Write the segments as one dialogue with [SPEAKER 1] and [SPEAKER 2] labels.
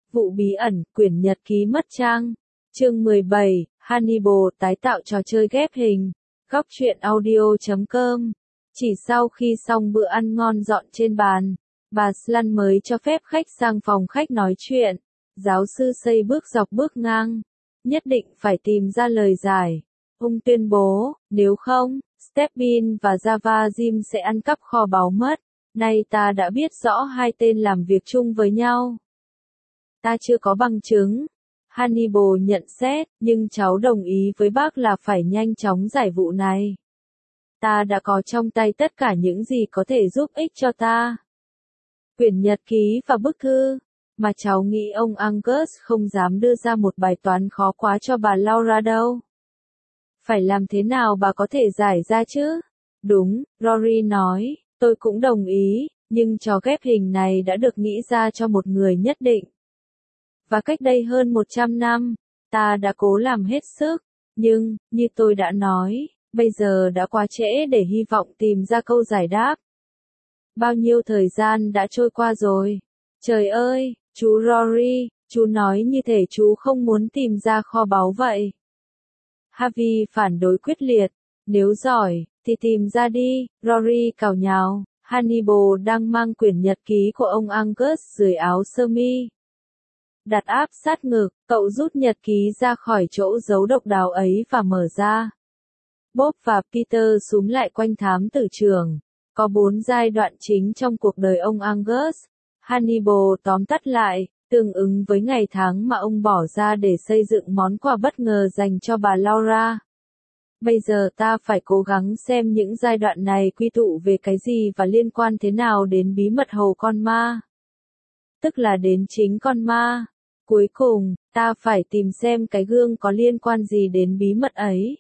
[SPEAKER 1] Vụ bí ẩn, quyển nhật ký mất trang. Chương 17, Hannibal tái tạo trò chơi ghép hình. Góc truyện audio.com. Chỉ sau khi xong bữa ăn ngon dọn trên bàn, bà Slan mới cho phép khách sang phòng khách nói chuyện. Giáo sư Say bước dọc bước ngang. Nhất định phải tìm ra lời giải. Ông tuyên bố, nếu không, Stepin và Java Jim sẽ ăn cắp kho báu mất. Nay ta đã biết rõ hai tên làm việc chung với nhau. Ta chưa có bằng chứng. Hannibal nhận xét, nhưng cháu đồng ý với bác là phải nhanh chóng giải vụ này. Ta đã có trong tay tất cả những gì có thể giúp ích cho ta. Quyển nhật ký và bức thư. Mà cháu nghĩ ông Angus không dám đưa ra một bài toán khó quá cho bà Laura đâu. Phải làm thế nào bà có thể giải ra chứ? Đúng, Rory nói, tôi cũng đồng ý, nhưng trò ghép hình này đã được nghĩ ra cho một người nhất định. Và cách đây hơn 100 năm, ta đã cố làm hết sức, nhưng, như tôi đã nói, bây giờ đã quá trễ để hy vọng tìm ra câu giải đáp. Bao nhiêu thời gian đã trôi qua rồi? Trời ơi, chú Rory, chú nói như thể chú không muốn tìm ra kho báu vậy. Harvey phản đối quyết liệt, nếu giỏi, thì tìm ra đi, Rory cào nhào. Hannibal đang mang quyển nhật ký của ông Angus dưới áo sơ mi. Đặt áp sát ngực, cậu rút nhật ký ra khỏi chỗ giấu độc đáo ấy và mở ra. Bob và Peter xúm lại quanh thám tử trưởng. Có 4 giai đoạn chính trong cuộc đời ông Angus. Hannibal tóm tắt lại, tương ứng với ngày tháng mà ông bỏ ra để xây dựng món quà bất ngờ dành cho bà Laura. Bây giờ ta phải cố gắng xem những giai đoạn này quy tụ về cái gì và liên quan thế nào đến bí mật hầu con ma. Tức là đến chính con ma. Cuối cùng, ta phải tìm xem cái gương có liên quan gì đến bí mật ấy.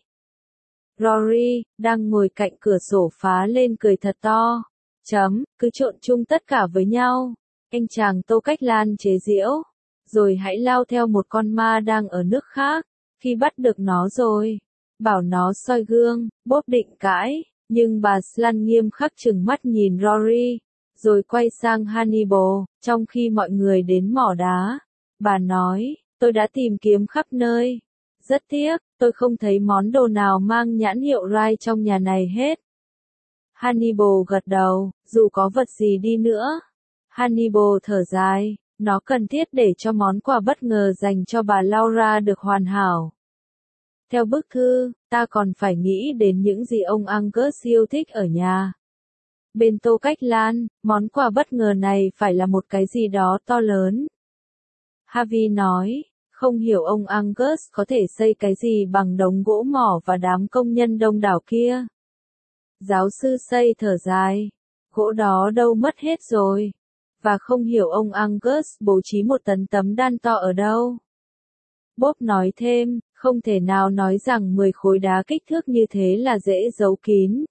[SPEAKER 1] Rory, đang ngồi cạnh cửa sổ phá lên cười thật to. Cứ trộn chung tất cả với nhau. Anh chàng Tô Cách Lan chế giễu. Rồi hãy lao theo một con ma đang ở nước khác. Khi bắt được nó rồi, bảo nó soi gương. Bob định cãi, nhưng bà Slan nghiêm khắc trừng mắt nhìn Rory, rồi quay sang Hannibal. Trong khi mọi người đến mỏ đá, bà nói, tôi đã tìm kiếm khắp nơi. Rất tiếc, tôi không thấy món đồ nào mang nhãn hiệu Rai trong nhà này hết. Hannibal gật đầu, dù có vật gì đi nữa. Hannibal thở dài, nó cần thiết để cho món quà bất ngờ dành cho bà Laura được hoàn hảo. Theo bức thư, ta còn phải nghĩ đến những gì ông Angus yêu thích ở nhà. Bên Tô Cách Lan, món quà bất ngờ này phải là một cái gì đó to lớn. Harvey nói, không hiểu ông Angus có thể xây cái gì bằng đống gỗ mỏ và đám công nhân đông đảo kia. Giáo sư Say thở dài, gỗ đó đâu mất hết rồi. Và không hiểu ông Angus bố trí một tấn tấm đan to ở đâu. Bob nói thêm, không thể nào nói rằng 10 khối đá kích thước như thế là dễ giấu kín.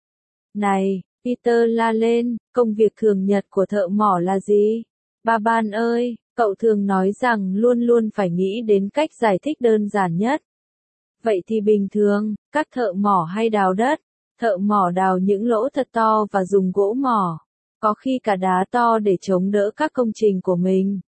[SPEAKER 1] Này, Peter la lên, công việc thường nhật của thợ mỏ là gì? Ba Ban ơi, cậu thường nói rằng luôn luôn phải nghĩ đến cách giải thích đơn giản nhất. Vậy thì bình thường, các thợ mỏ hay đào đất, thợ mỏ đào những lỗ thật to và dùng gỗ mỏ, có khi cả đá to để chống đỡ các công trình của mình.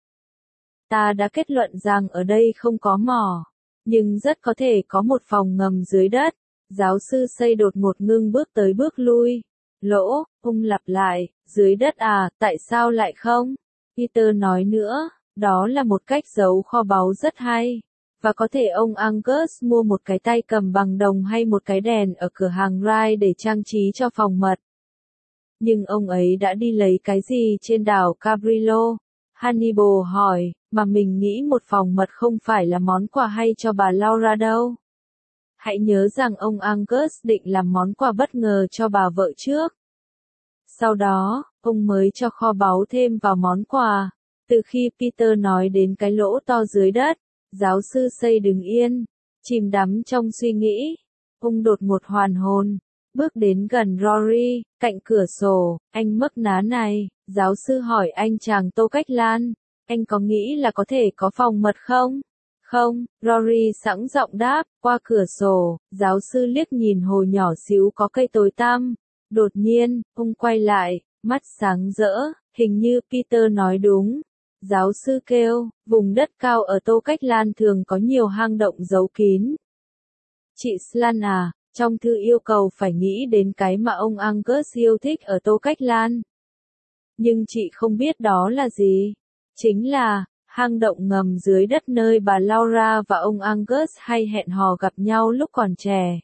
[SPEAKER 1] Ta đã kết luận rằng ở đây không có mỏ, nhưng rất có thể có một phòng ngầm dưới đất. Giáo sư Say đột ngột ngưng bước tới bước lui. Lỗ, ông lặp lại, dưới đất à, tại sao lại không? Peter nói nữa, đó là một cách giấu kho báu rất hay. Và có thể ông Angus mua một cái tay cầm bằng đồng hay một cái đèn ở cửa hàng Rai để trang trí cho phòng mật. Nhưng ông ấy đã đi lấy cái gì trên đảo Cabrillo? Hannibal hỏi, mà mình nghĩ một phòng mật không phải là món quà hay cho bà Laura đâu. Hãy nhớ rằng ông Angus định làm món quà bất ngờ cho bà vợ trước. Sau đó, ông mới cho kho báu thêm vào món quà. Từ khi Peter nói đến cái lỗ to dưới đất, giáo sư Say đứng yên, chìm đắm trong suy nghĩ. Ông đột ngột hoàn hồn, bước đến gần Rory, cạnh cửa sổ. Anh mấp ná này, giáo sư hỏi anh chàng Tô Cách Lan, anh có nghĩ là có thể có phòng mật không? Không, Rory sẵn giọng đáp, qua cửa sổ. Giáo sư liếc nhìn hồ nhỏ xíu có cây tối tăm. Đột nhiên, ông quay lại, mắt sáng rỡ, hình như Peter nói đúng. Giáo sư kêu, vùng đất cao ở Tô Cách Lan thường có nhiều hang động giấu kín. Chị Slan à, trong thư yêu cầu phải nghĩ đến cái mà ông Angus yêu thích ở Tô Cách Lan. Nhưng chị không biết đó là gì. Chính là, hang động ngầm dưới đất nơi bà Laura và ông Angus hay hẹn hò gặp nhau lúc còn trẻ.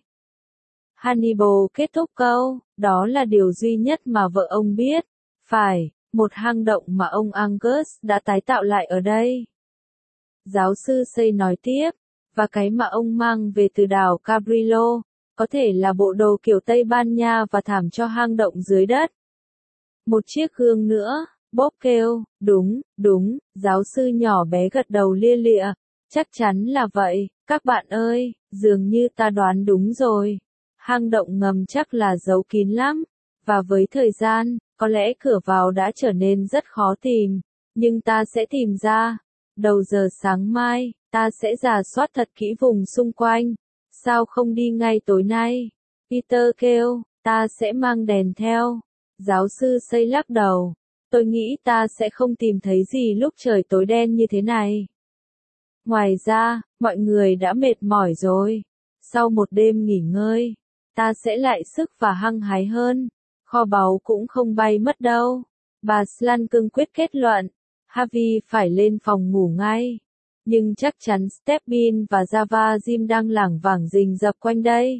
[SPEAKER 1] Hannibal kết thúc câu, đó là điều duy nhất mà vợ ông biết. Phải, một hang động mà ông Angus đã tái tạo lại ở đây. Giáo sư Say nói tiếp, và cái mà ông mang về từ đảo Cabrillo, có thể là bộ đồ kiểu Tây Ban Nha và thảm cho hang động dưới đất. Một chiếc gương nữa, Bob kêu, đúng, giáo sư nhỏ bé gật đầu lia lịa, chắc chắn là vậy, các bạn ơi, dường như ta đoán đúng rồi. Hang động ngầm chắc là giấu kín lắm, và với thời gian, có lẽ cửa vào đã trở nên rất khó tìm, nhưng ta sẽ tìm ra. Đầu giờ sáng mai, ta sẽ rà soát thật kỹ vùng xung quanh. Sao không đi ngay tối nay? Peter kêu, ta sẽ mang đèn theo. Giáo sư Say lắc đầu. Tôi nghĩ ta sẽ không tìm thấy gì lúc trời tối đen như thế này. Ngoài ra, mọi người đã mệt mỏi rồi. Sau một đêm nghỉ ngơi, ta sẽ lại sức và hăng hái hơn. Kho báu cũng không bay mất đâu. Bà Slan cương quyết kết luận. Harvey phải lên phòng ngủ ngay. Nhưng chắc chắn Stephen và Java Jim đang lảng vảng rình rập quanh đây.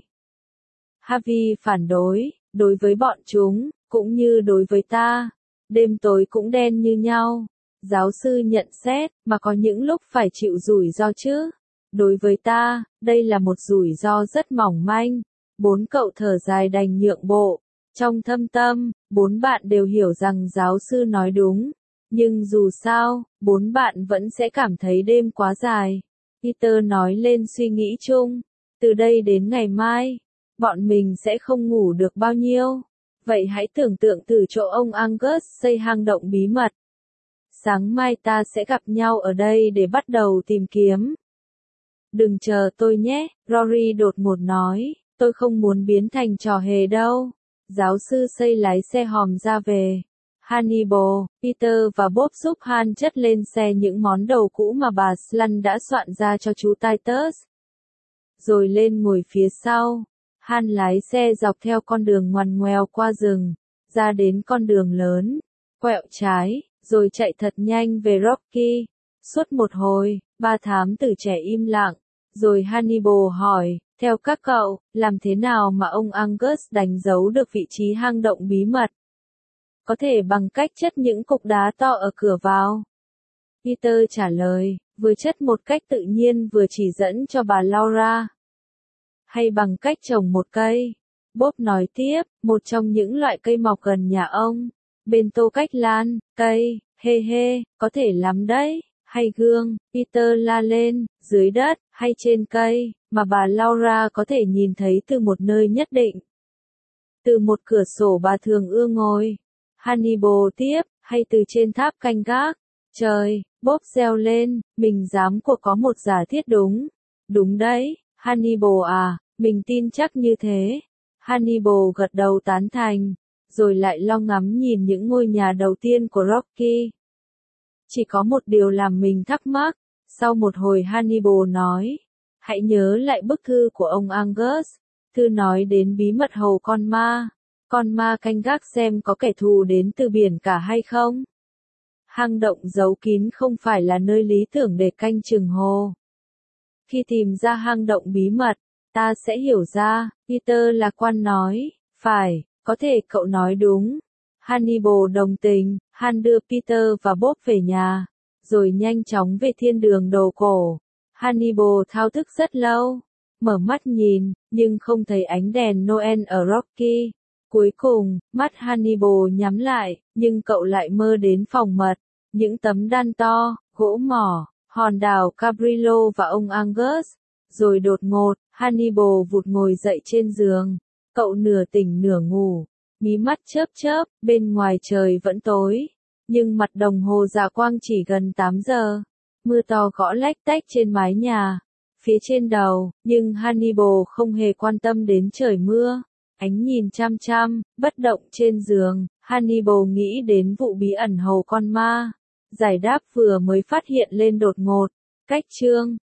[SPEAKER 1] Harvey phản đối, đối với bọn chúng, cũng như đối với ta. Đêm tối cũng đen như nhau. Giáo sư nhận xét, mà có những lúc phải chịu rủi ro chứ. Đối với ta, đây là một rủi ro rất mỏng manh. Bốn cậu thở dài đành nhượng bộ. Trong thâm tâm, bốn bạn đều hiểu rằng giáo sư nói đúng. Nhưng dù sao, bốn bạn vẫn sẽ cảm thấy đêm quá dài. Peter nói lên suy nghĩ chung. Từ đây đến ngày mai, bọn mình sẽ không ngủ được bao nhiêu. Vậy hãy tưởng tượng từ chỗ ông Angus xây hang động bí mật. Sáng mai ta sẽ gặp nhau ở đây để bắt đầu tìm kiếm. Đừng chờ tôi nhé, Rory đột ngột nói, tôi không muốn biến thành trò hề đâu. Giáo sư Say lái xe hòm ra về. Hannibal, Peter và Bob giúp Han chất lên xe những món đồ cũ mà bà Slan đã soạn ra cho chú Titus. Rồi lên ngồi phía sau. Han lái xe dọc theo con đường ngoằn ngoèo qua rừng, ra đến con đường lớn, quẹo trái, rồi chạy thật nhanh về Rocky. Suốt một hồi, ba thám tử trẻ im lặng, rồi Hannibal hỏi, theo các cậu, làm thế nào mà ông Angus đánh dấu được vị trí hang động bí mật? Có thể bằng cách chất những cục đá to ở cửa vào. Peter trả lời, vừa chất một cách tự nhiên vừa chỉ dẫn cho bà Laura. Hay bằng cách trồng một cây. Bob nói tiếp, một trong những loại cây mọc gần nhà ông. Bên Tô Cách Lan, cây, có thể lắm đấy. Hay gương, Peter la lên, dưới đất, hay trên cây, mà bà Laura có thể nhìn thấy từ một nơi nhất định. Từ một cửa sổ bà thường ưa ngồi. Hannibal tiếp, hay từ trên tháp canh gác. Trời, Bob reo lên, mình dám cuộc có một giả thiết đúng. Đúng đấy, Hannibal à, mình tin chắc như thế. Hannibal gật đầu tán thành, rồi lại lo ngắm nhìn những ngôi nhà đầu tiên của Rocky. Chỉ có một điều làm mình thắc mắc. Sau một hồi Hannibal nói, hãy nhớ lại bức thư của ông Angus. Thư nói đến bí mật hầu con ma. Con ma canh gác xem có kẻ thù đến từ biển cả hay không. Hang động giấu kín không phải là nơi lý tưởng để canh chừng hồ. Khi tìm ra hang động bí mật, ta sẽ hiểu ra, Peter lạc quan nói, phải, có thể cậu nói đúng. Hannibal đồng tình, Han đưa Peter và Bob về nhà, rồi nhanh chóng về thiên đường đồ cổ. Hannibal thao thức rất lâu, mở mắt nhìn, nhưng không thấy ánh đèn Noel ở Rocky. Cuối cùng, mắt Hannibal nhắm lại, nhưng cậu lại mơ đến phòng mật, những tấm đan to, gỗ mỏ, hòn đảo Cabrillo và ông Angus. Rồi đột ngột, Hannibal vụt ngồi dậy trên giường. Cậu nửa tỉnh nửa ngủ, mí mắt chớp chớp, bên ngoài trời vẫn tối. Nhưng mặt đồng hồ dạ quang chỉ gần 8 giờ. Mưa to gõ lách tách trên mái nhà, phía trên đầu, nhưng Hannibal không hề quan tâm đến trời mưa. Ánh nhìn chăm chăm, bất động trên giường, Hannibal nghĩ đến vụ bí ẩn hầu con ma. Giải đáp vừa mới phát hiện lên đột ngột. Cách chương